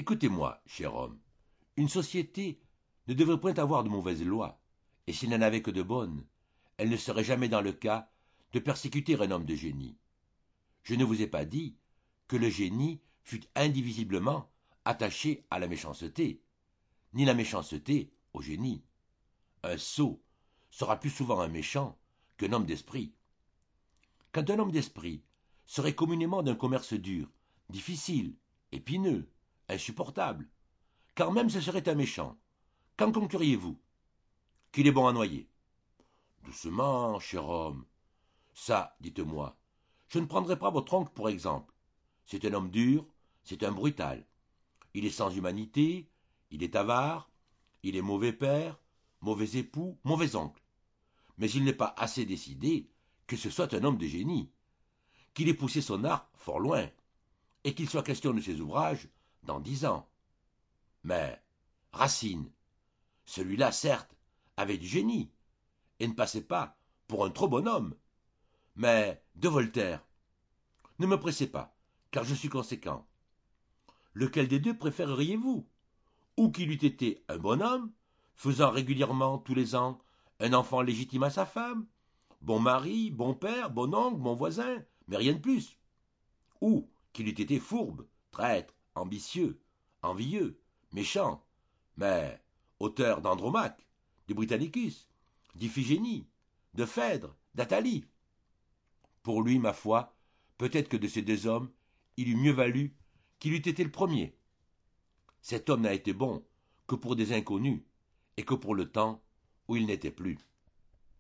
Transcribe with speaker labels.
Speaker 1: Écoutez-moi, cher homme, une société ne devrait point avoir de mauvaises lois, et s'il n'en avait que de bonnes, elle ne serait jamais dans le cas de persécuter un homme de génie. Je ne vous ai pas dit que le génie fût indivisiblement attaché à la méchanceté, ni la méchanceté au génie. Un sot sera plus souvent un méchant qu'un homme d'esprit. Quand un homme d'esprit serait communément d'un commerce dur, difficile, épineux, insupportable, quand même ce serait un méchant, qu'en concluriez-vous? Qu'il est bon à noyer. Doucement, cher homme. Ça, dites-moi, je ne prendrai pas votre oncle pour exemple. C'est un homme dur, c'est un brutal. Il est sans humanité, il est avare, il est mauvais père, mauvais époux, mauvais oncle. Mais il n'est pas assez décidé que ce soit un homme de génie, qu'il ait poussé son art fort loin, et qu'il soit question de ses ouvrages dans 10 ans. Mais Racine, celui-là, certes, avait du génie, et ne passait pas pour un trop bon homme. Mais de Voltaire, ne me pressez pas, car je suis conséquent. Lequel des deux préféreriez-vous? Ou qu'il eût été un bon homme, faisant régulièrement tous les ans un enfant légitime à sa femme, bon mari, bon père, bon oncle, bon voisin, mais rien de plus. Ou qu'il eût été fourbe, traître, ambitieux, envieux, méchant, mais auteur d'Andromaque, de Britannicus, d'Iphigénie, de Phèdre, d'Athalie. Pour lui, ma foi, peut-être que de ces deux hommes, il eût mieux valu qu'il eût été le premier. Cet homme n'a été bon que pour des inconnus et que pour le temps où il n'était plus.